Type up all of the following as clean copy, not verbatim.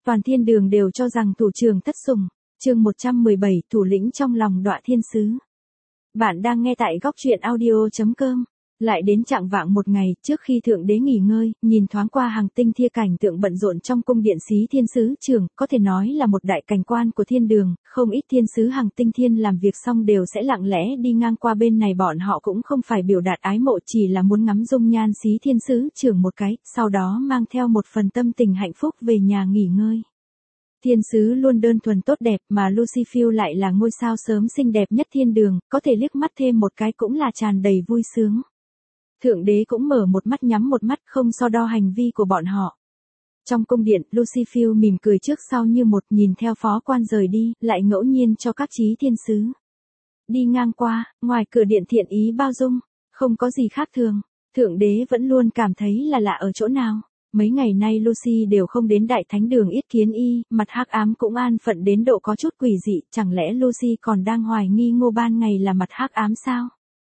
toàn thiên đường đều cho rằng thủ trưởng thất sủng. Chương 117, thủ lĩnh trong lòng Đọa Thiên Sứ. Bạn đang nghe tại góc truyện audio.com. Lại đến chạng vạng một ngày, trước khi thượng đế nghỉ ngơi, nhìn thoáng qua hàng tinh thia cảnh tượng bận rộn trong cung điện Xí Thiên Sứ trưởng, có thể nói là một đại cảnh quan của thiên đường, không ít thiên sứ hàng tinh thiên làm việc xong đều sẽ lặng lẽ đi ngang qua bên này, bọn họ cũng không phải biểu đạt ái mộ, chỉ là muốn ngắm dung nhan Xí Thiên Sứ trưởng một cái, sau đó mang theo một phần tâm tình hạnh phúc về nhà nghỉ ngơi. Thiên sứ luôn đơn thuần tốt đẹp, mà Lucifer lại là ngôi sao sớm xinh đẹp nhất thiên đường, có thể liếc mắt thêm một cái cũng là tràn đầy vui sướng. Thượng đế cũng mở một mắt nhắm một mắt, không so đo hành vi của bọn họ. Trong cung điện, Lucifer mỉm cười trước sau như một, nhìn theo phó quan rời đi, lại ngẫu nhiên cho các chí thiên sứ đi ngang qua, ngoài cửa điện thiện ý bao dung, không có gì khác thường. Thượng đế vẫn luôn cảm thấy là lạ ở chỗ nào. Mấy ngày nay Lucy đều không đến đại thánh đường yết kiến y, mặt hắc ám cũng an phận đến độ có chút quỷ dị, chẳng lẽ Lucy còn đang hoài nghi Ngô Ban Ngày là mặt hắc ám sao?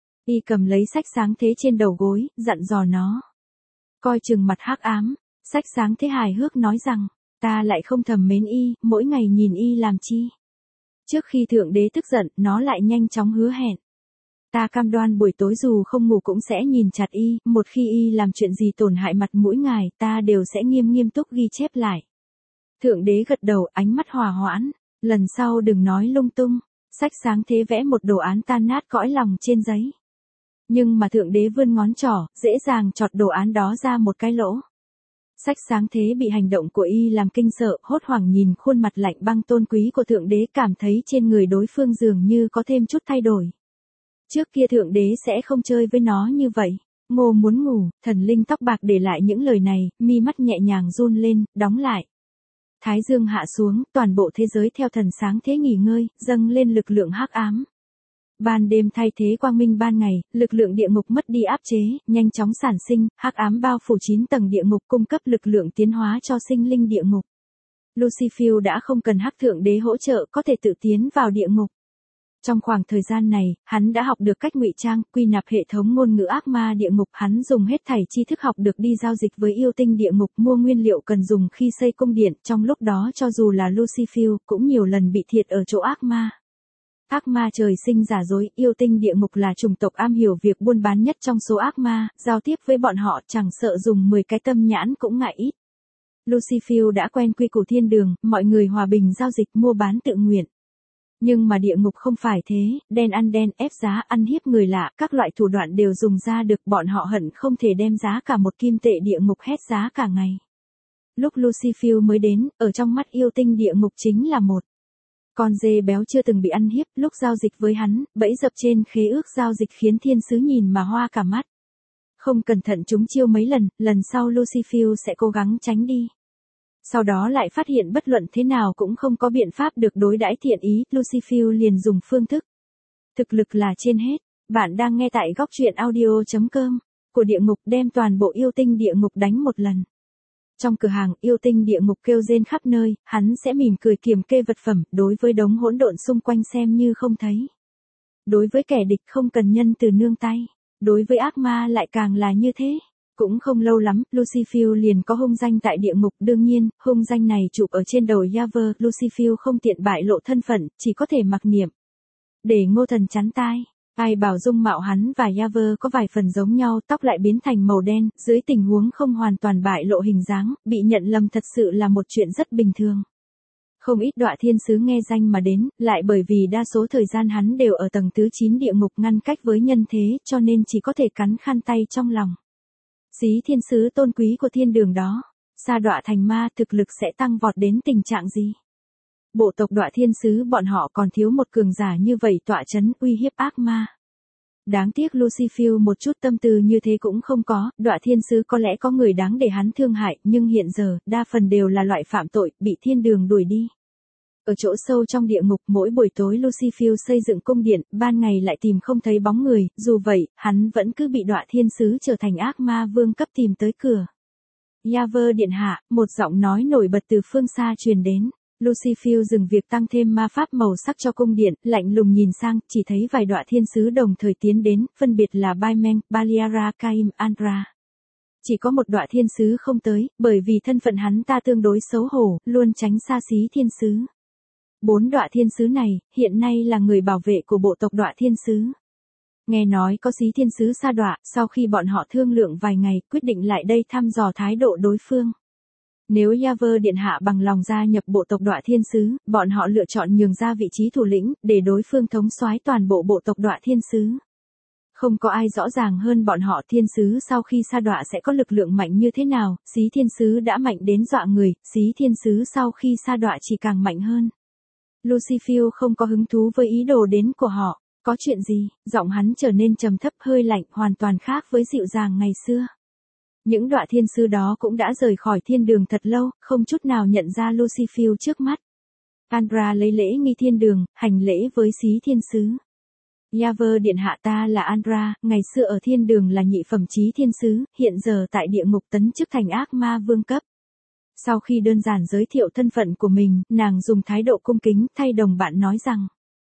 Y cầm lấy sách sáng thế trên đầu gối, dặn dò nó. Coi chừng mặt hắc ám, sách sáng thế hài hước nói rằng, ta lại không thầm mến y, mỗi ngày nhìn y làm chi. Trước khi thượng đế tức giận, nó lại nhanh chóng hứa hẹn. Ta cam đoan buổi tối dù không ngủ cũng sẽ nhìn chặt y, một khi y làm chuyện gì tổn hại mặt mũi ngài, ta đều sẽ nghiêm túc ghi chép lại. Thượng đế gật đầu, ánh mắt hòa hoãn, lần sau đừng nói lung tung. Sách sáng thế vẽ một đồ án tan nát cõi lòng trên giấy. Nhưng mà thượng đế vươn ngón trỏ, dễ dàng chọt đồ án đó ra một cái lỗ. Sách sáng thế bị hành động của y làm kinh sợ, hốt hoảng nhìn khuôn mặt lạnh băng tôn quý của thượng đế, cảm thấy trên người đối phương dường như có thêm chút thay đổi. Trước kia thượng đế sẽ không chơi với nó như vậy. Ngô muốn ngủ, thần linh tóc bạc để lại những lời này, mi mắt nhẹ nhàng run lên, đóng lại. Thái dương hạ xuống, toàn bộ thế giới theo thần sáng thế nghỉ ngơi, dâng lên lực lượng hắc ám. Ban đêm thay thế quang minh ban ngày, lực lượng địa ngục mất đi áp chế, nhanh chóng sản sinh, hắc ám bao phủ 9 tầng địa ngục, cung cấp lực lượng tiến hóa cho sinh linh địa ngục. Lucifer đã không cần hắc thượng đế hỗ trợ, có thể tự tiến vào địa ngục. Trong khoảng thời gian này, hắn đã học được cách ngụy trang, quy nạp hệ thống ngôn ngữ ác ma địa ngục, hắn dùng hết thảy tri thức học được đi giao dịch với yêu tinh địa ngục, mua nguyên liệu cần dùng khi xây cung điện, trong lúc đó cho dù là Lucifer cũng nhiều lần bị thiệt ở chỗ ác ma. Ác ma trời sinh giả dối, yêu tinh địa ngục là chủng tộc am hiểu việc buôn bán nhất trong số ác ma, giao tiếp với bọn họ chẳng sợ dùng 10 cái tâm nhãn cũng ngại ít. Lucifer đã quen quy củ thiên đường, mọi người hòa bình giao dịch mua bán tự nguyện. Nhưng mà địa ngục không phải thế, đen ăn đen, ép giá, ăn hiếp người lạ, các loại thủ đoạn đều dùng ra được, bọn họ hận không thể đem giá cả một kim tệ địa ngục hét giá cả ngày. Lúc Lucifer mới đến, ở trong mắt yêu tinh địa ngục chính là một con dê béo chưa từng bị ăn hiếp, lúc giao dịch với hắn, bẫy dập trên khế ước giao dịch khiến thiên sứ nhìn mà hoa cả mắt. Không cẩn thận trúng chiêu mấy lần sau Lucifer sẽ cố gắng tránh đi. Sau đó lại phát hiện bất luận thế nào cũng không có biện pháp được đối đãi thiện ý, Lucifer liền dùng phương thức. Thực lực là trên hết, bạn đang nghe tại góc truyện audio.com, của địa ngục đem toàn bộ yêu tinh địa ngục đánh một lần. Trong cửa hàng, yêu tinh địa ngục kêu rên khắp nơi, hắn sẽ mỉm cười kiểm kê vật phẩm, đối với đống hỗn độn xung quanh xem như không thấy. Đối với kẻ địch không cần nhân từ nương tay, đối với ác ma lại càng là như thế. Cũng không lâu lắm, Lucifer liền có hung danh tại địa ngục, đương nhiên, hung danh này chụp ở trên đầu Yaver, Lucifer không tiện bại lộ thân phận, chỉ có thể mặc niệm. Để Ngô Thần chắn tai, ai bảo dung mạo hắn và Yaver có vài phần giống nhau, tóc lại biến thành màu đen, dưới tình huống không hoàn toàn bại lộ hình dáng, bị nhận lầm thật sự là một chuyện rất bình thường. Không ít Đọa Thiên Sứ nghe danh mà đến, lại bởi vì đa số thời gian hắn đều ở tầng thứ 9 địa ngục ngăn cách với nhân thế, cho nên chỉ có thể cắn khăn tay trong lòng. Xí thiên sứ tôn quý của thiên đường đó, sa đọa thành ma, thực lực sẽ tăng vọt đến tình trạng gì? Bộ tộc Đọa Thiên Sứ bọn họ còn thiếu một cường giả như vậy tọa chấn uy hiếp ác ma. Đáng tiếc Lucifer một chút tâm tư như thế cũng không có, Đọa Thiên Sứ có lẽ có người đáng để hắn thương hại, nhưng hiện giờ, đa phần đều là loại phạm tội, bị thiên đường đuổi đi. Ở chỗ sâu trong địa ngục, mỗi buổi tối Lucifer xây dựng cung điện, ban ngày lại tìm không thấy bóng người, dù vậy, hắn vẫn cứ bị Đọa Thiên Sứ trở thành ác ma vương cấp tìm tới cửa. Yaver điện hạ, một giọng nói nổi bật từ phương xa truyền đến. Lucifer dừng việc tăng thêm ma pháp màu sắc cho cung điện, lạnh lùng nhìn sang, chỉ thấy vài Đọa Thiên Sứ đồng thời tiến đến, phân biệt là Baimen, Baliara, Caim, Andra. Chỉ có một Đọa Thiên Sứ không tới, bởi vì thân phận hắn ta tương đối xấu hổ, luôn tránh xa Xí Thiên Sứ. 4 Đọa Thiên Sứ này, hiện nay là người bảo vệ của bộ tộc Đọa Thiên Sứ. Nghe nói có Xí Thiên Sứ sa đọa, sau khi bọn họ thương lượng vài ngày, quyết định lại đây thăm dò thái độ đối phương. Nếu Yaver Điện Hạ bằng lòng gia nhập bộ tộc Đọa Thiên Sứ, bọn họ lựa chọn nhường ra vị trí thủ lĩnh, để đối phương thống soái toàn bộ bộ tộc Đọa Thiên Sứ. Không có ai rõ ràng hơn bọn họ Thiên Sứ sau khi sa đọa sẽ có lực lượng mạnh như thế nào, Xí Thiên Sứ đã mạnh đến dọa người, Xí Thiên Sứ sau khi sa đọa chỉ càng mạnh hơn. Lucifer không có hứng thú với ý đồ đến của họ. Có chuyện gì? Giọng hắn trở nên trầm thấp hơi lạnh, hoàn toàn khác với dịu dàng ngày xưa. Những Đọa Thiên Sứ đó cũng đã rời khỏi thiên đường thật lâu, không chút nào nhận ra Lucifer trước mắt. Andra lấy lễ nghi thiên đường, hành lễ với Xí Thiên Sứ. Yaver Điện Hạ, ta là Andra, ngày xưa ở thiên đường là nhị phẩm chí thiên sứ, hiện giờ tại địa ngục tấn chức thành ác ma vương cấp. Sau khi đơn giản giới thiệu thân phận của mình, nàng dùng thái độ cung kính thay đồng bạn nói rằng: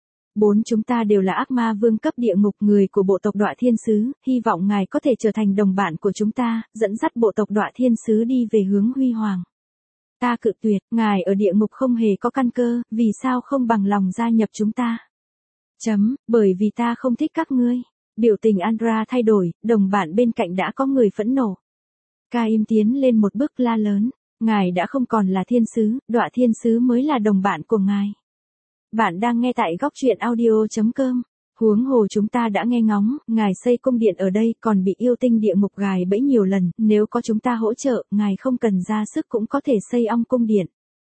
4 chúng ta đều là ác ma vương cấp địa ngục, người của bộ tộc Đọa Thiên Sứ, hy vọng ngài có thể trở thành đồng bạn của chúng ta, dẫn dắt bộ tộc Đọa Thiên Sứ đi về hướng huy hoàng. Ta cự tuyệt, ngài ở địa ngục không hề có căn cơ, vì sao không bằng lòng gia nhập chúng ta? Bởi vì ta không thích các ngươi. Biểu tình Andra thay đổi, đồng bạn bên cạnh đã có người phẫn nộ. Caim tiến lên một bước la lớn: ngài đã không còn là thiên sứ, Đọa Thiên Sứ mới là đồng bạn của ngài. Bạn đang nghe tại góc truyện audio.com. Huống hồ chúng ta đã nghe ngóng, ngài xây cung điện ở đây còn bị yêu tinh địa ngục gài bẫy nhiều lần, nếu có chúng ta hỗ trợ, ngài không cần ra sức cũng có thể xây ong cung điện.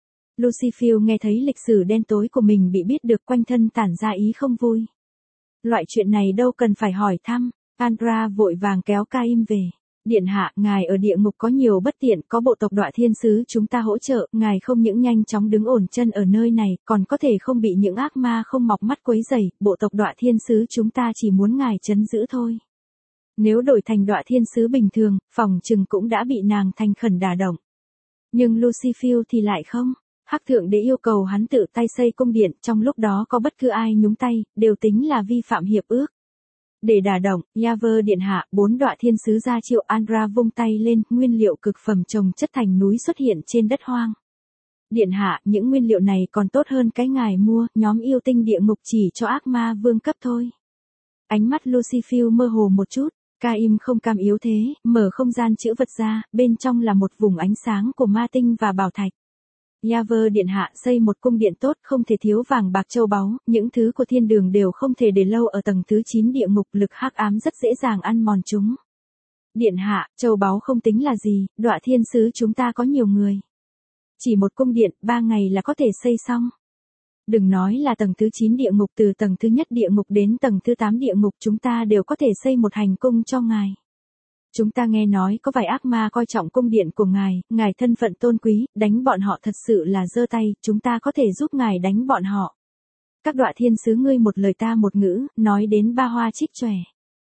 Lucifer nghe thấy lịch sử đen tối của mình bị biết được, quanh thân tản ra ý không vui. Loại chuyện này đâu cần phải hỏi thăm. Andra vội vàng kéo Caim về. Điện hạ, ngài ở địa ngục có nhiều bất tiện, có bộ tộc Đọa Thiên Sứ chúng ta hỗ trợ, ngài không những nhanh chóng đứng ổn chân ở nơi này, còn có thể không bị những ác ma không mọc mắt quấy rầy, bộ tộc Đọa Thiên Sứ chúng ta chỉ muốn ngài trấn giữ thôi. Nếu đổi thành Đọa Thiên Sứ bình thường, phòng chừng cũng đã bị nàng thành khẩn đả động. Nhưng Lucifer thì lại không. Hắc Thượng Đế yêu cầu hắn tự tay xây cung điện, trong lúc đó có bất cứ ai nhúng tay, đều tính là vi phạm hiệp ước. Để đả động, Yaver Điện Hạ, 4 Đọa Thiên Sứ ra triệu. Andra vung tay lên, nguyên liệu cực phẩm trồng chất thành núi xuất hiện trên đất hoang. Điện hạ, những nguyên liệu này còn tốt hơn cái ngài mua, nhóm yêu tinh địa ngục chỉ cho ác ma vương cấp thôi. Ánh mắt Lucifer mơ hồ một chút. Caim không cam yếu thế, mở không gian chữ vật ra, bên trong là một vùng ánh sáng của ma tinh và bảo thạch. Yaver Điện Hạ, xây một cung điện tốt, không thể thiếu vàng bạc châu báu, những thứ của thiên đường đều không thể để lâu ở tầng thứ 9 địa ngục, lực hắc ám rất dễ dàng ăn mòn chúng. Điện hạ, châu báu không tính là gì, Đọa Thiên Sứ chúng ta có nhiều người. Chỉ một cung điện, 3 ngày là có thể xây xong. Đừng nói là tầng thứ 9 địa ngục, từ tầng thứ nhất địa ngục đến tầng thứ 8 địa ngục chúng ta đều có thể xây một hành cung cho ngài. Chúng ta nghe nói có vài ác ma coi trọng cung điện của ngài thân phận tôn quý, đánh bọn họ thật sự là giơ tay, chúng ta có thể giúp ngài đánh bọn họ. Các Đọa Thiên Sứ ngươi một lời ta một ngữ, nói đến ba hoa trích chòe.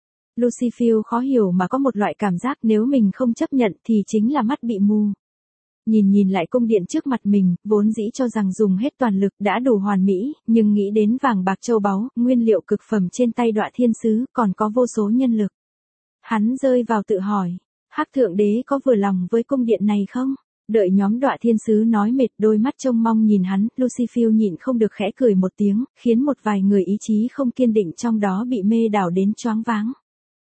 Lucifer khó hiểu mà có một loại cảm giác nếu mình không chấp nhận thì chính là mắt bị mù. Nhìn lại cung điện trước mặt mình, vốn dĩ cho rằng dùng hết toàn lực đã đủ hoàn mỹ, nhưng nghĩ đến vàng bạc châu báu, nguyên liệu cực phẩm trên tay Đọa Thiên Sứ, còn có vô số nhân lực. Hắn rơi vào tự hỏi, Hắc Thượng Đế có vừa lòng với cung điện này không? Đợi nhóm Đọa Thiên Sứ nói mệt, đôi mắt trông mong nhìn hắn, Lucifer nhịn không được khẽ cười một tiếng, khiến một vài người ý chí không kiên định trong đó bị mê đảo đến choáng váng.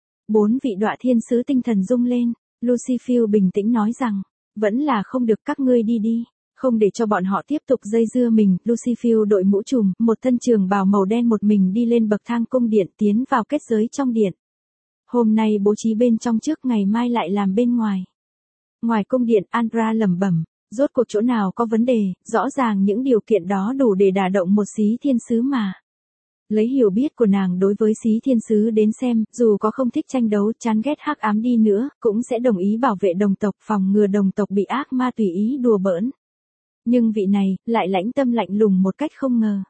4 vị Đọa Thiên Sứ tinh thần rung lên, Lucifer bình tĩnh nói rằng, vẫn là không được, các ngươi đi. Không để cho bọn họ tiếp tục dây dưa mình, Lucifer đội mũ trùm, một thân trường bào màu đen một mình đi lên bậc thang cung điện, tiến vào kết giới trong điện. Hôm nay bố trí bên trong trước, ngày mai lại làm bên ngoài. Ngoài cung điện, Andra lẩm bẩm, rốt cuộc chỗ nào có vấn đề, rõ ràng những điều kiện đó đủ để đả động một Xí Thiên Sứ mà. Lấy hiểu biết của nàng đối với Xí Thiên Sứ đến xem, dù có không thích tranh đấu, chán ghét hắc ám đi nữa, cũng sẽ đồng ý bảo vệ đồng tộc, phòng ngừa đồng tộc bị ác ma tùy ý đùa bỡn. Nhưng vị này, lại lãnh tâm lạnh lùng một cách không ngờ.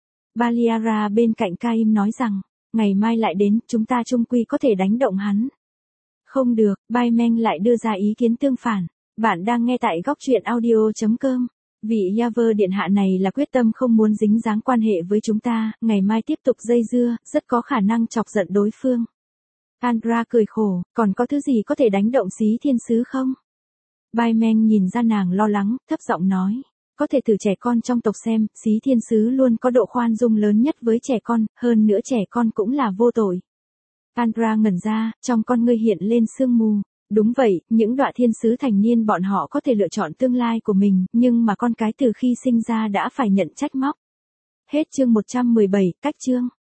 Baliara bên cạnh Caim nói rằng, ngày mai lại đến, chúng ta chung quy có thể đánh động hắn. Không được, Baimeng lại đưa ra ý kiến tương phản. Bạn đang nghe tại góc truyện audio.com. Vị Yaver Điện Hạ này là quyết tâm không muốn dính dáng quan hệ với chúng ta, ngày mai tiếp tục dây dưa, rất có khả năng chọc giận đối phương. Andra cười khổ, còn có thứ gì có thể đánh động Xí Thiên Sứ không? Byman nhìn ra nàng lo lắng, thấp giọng nói. Có thể thử trẻ con trong tộc xem, Xí Thiên Sứ luôn có độ khoan dung lớn nhất với trẻ con, hơn nữa trẻ con cũng là vô tội. Andra ngẩn ra, trong con ngươi hiện lên sương mù. Đúng vậy, những đọa thiên sứ thành niên bọn họ có thể lựa chọn tương lai của mình, nhưng mà con cái từ khi sinh ra đã phải nhận trách móc. Hết chương 117, cách chương.